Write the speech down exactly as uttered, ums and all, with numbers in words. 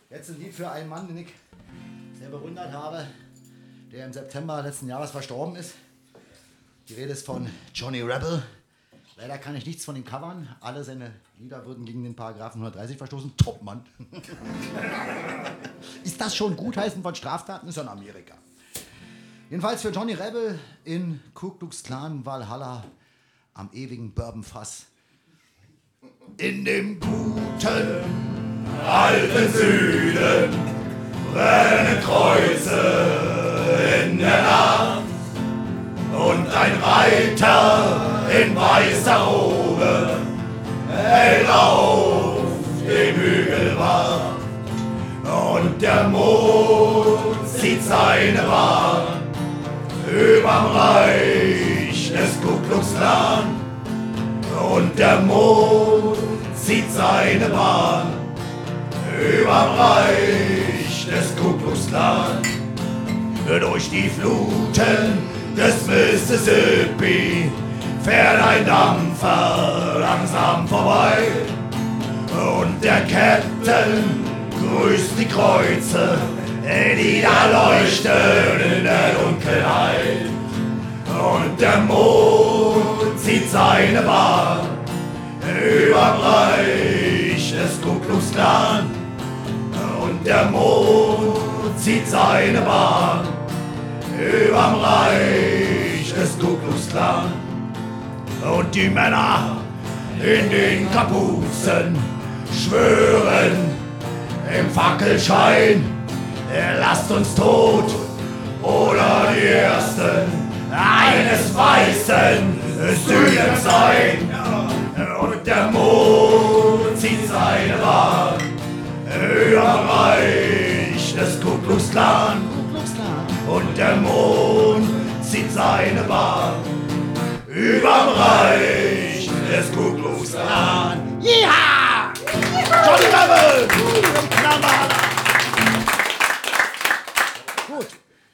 Jetzt ein Lied für einen Mann, den ich sehr bewundert habe, der im September letzten Jahres verstorben ist. Die Rede ist von Johnny Rebel. Leider kann ich nichts von ihm covern. Alle seine Lieder würden gegen den Paragraphen hundertdreißig verstoßen. Top, Mann. Ist das schon Gutheißen von Straftaten? Ist ja in Amerika. Jedenfalls für Johnny Rebel in Ku Klux Klan Valhalla am ewigen Bourbonfass. In dem guten alten Süden brennen Kreuze in der Nacht und ein Reiter in weißer Robe hält auf dem Hügel wacht und der Mond zieht seine Bahn überm Reich des Ku Klux Klan und der Mond zieht seine Bahn überm Reich des Ku Klux Klan. Durch die Fluten des Mississippi fährt ein Dampfer langsam vorbei und der Captain grüßt die Kreuze, die da leuchten in der Dunkelheit. Und der Mond zieht seine Bahn überm Reich des Ku Klux Klan. Und der Mond zieht seine Bahn überm Reich des Ku Klux Klan. Und die Männer in den Kapuzen schwören im Fackelschein, lasst uns tot oder die Ersten eines weißen Südens sein. Und der Mond zieht seine Bahn überm Reich des Ku Klux Klan. Und der Mond zieht seine Bahn überm Reich